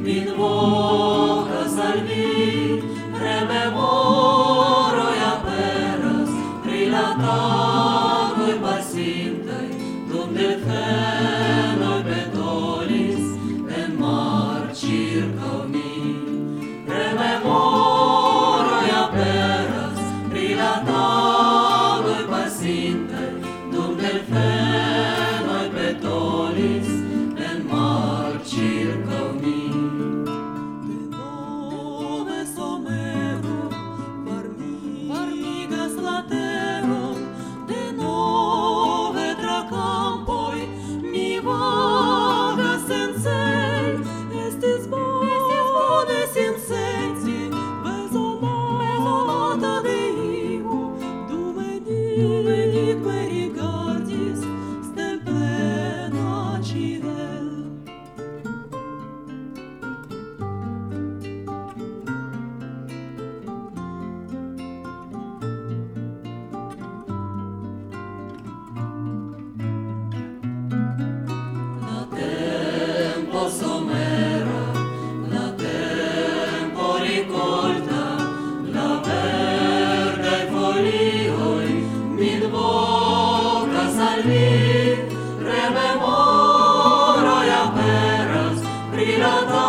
min voca salvi, rememoro e aperas, rilatavoi pasintei, dum delfenoi petolis, en mar circa mi. Rememoro e aperas, rilatavoi pasintei, dum delfenoi petolis, en mar circa mi. Somera, la tempo ricolta, la verde folioi, min voca salvi, rememoro e aperas, brillata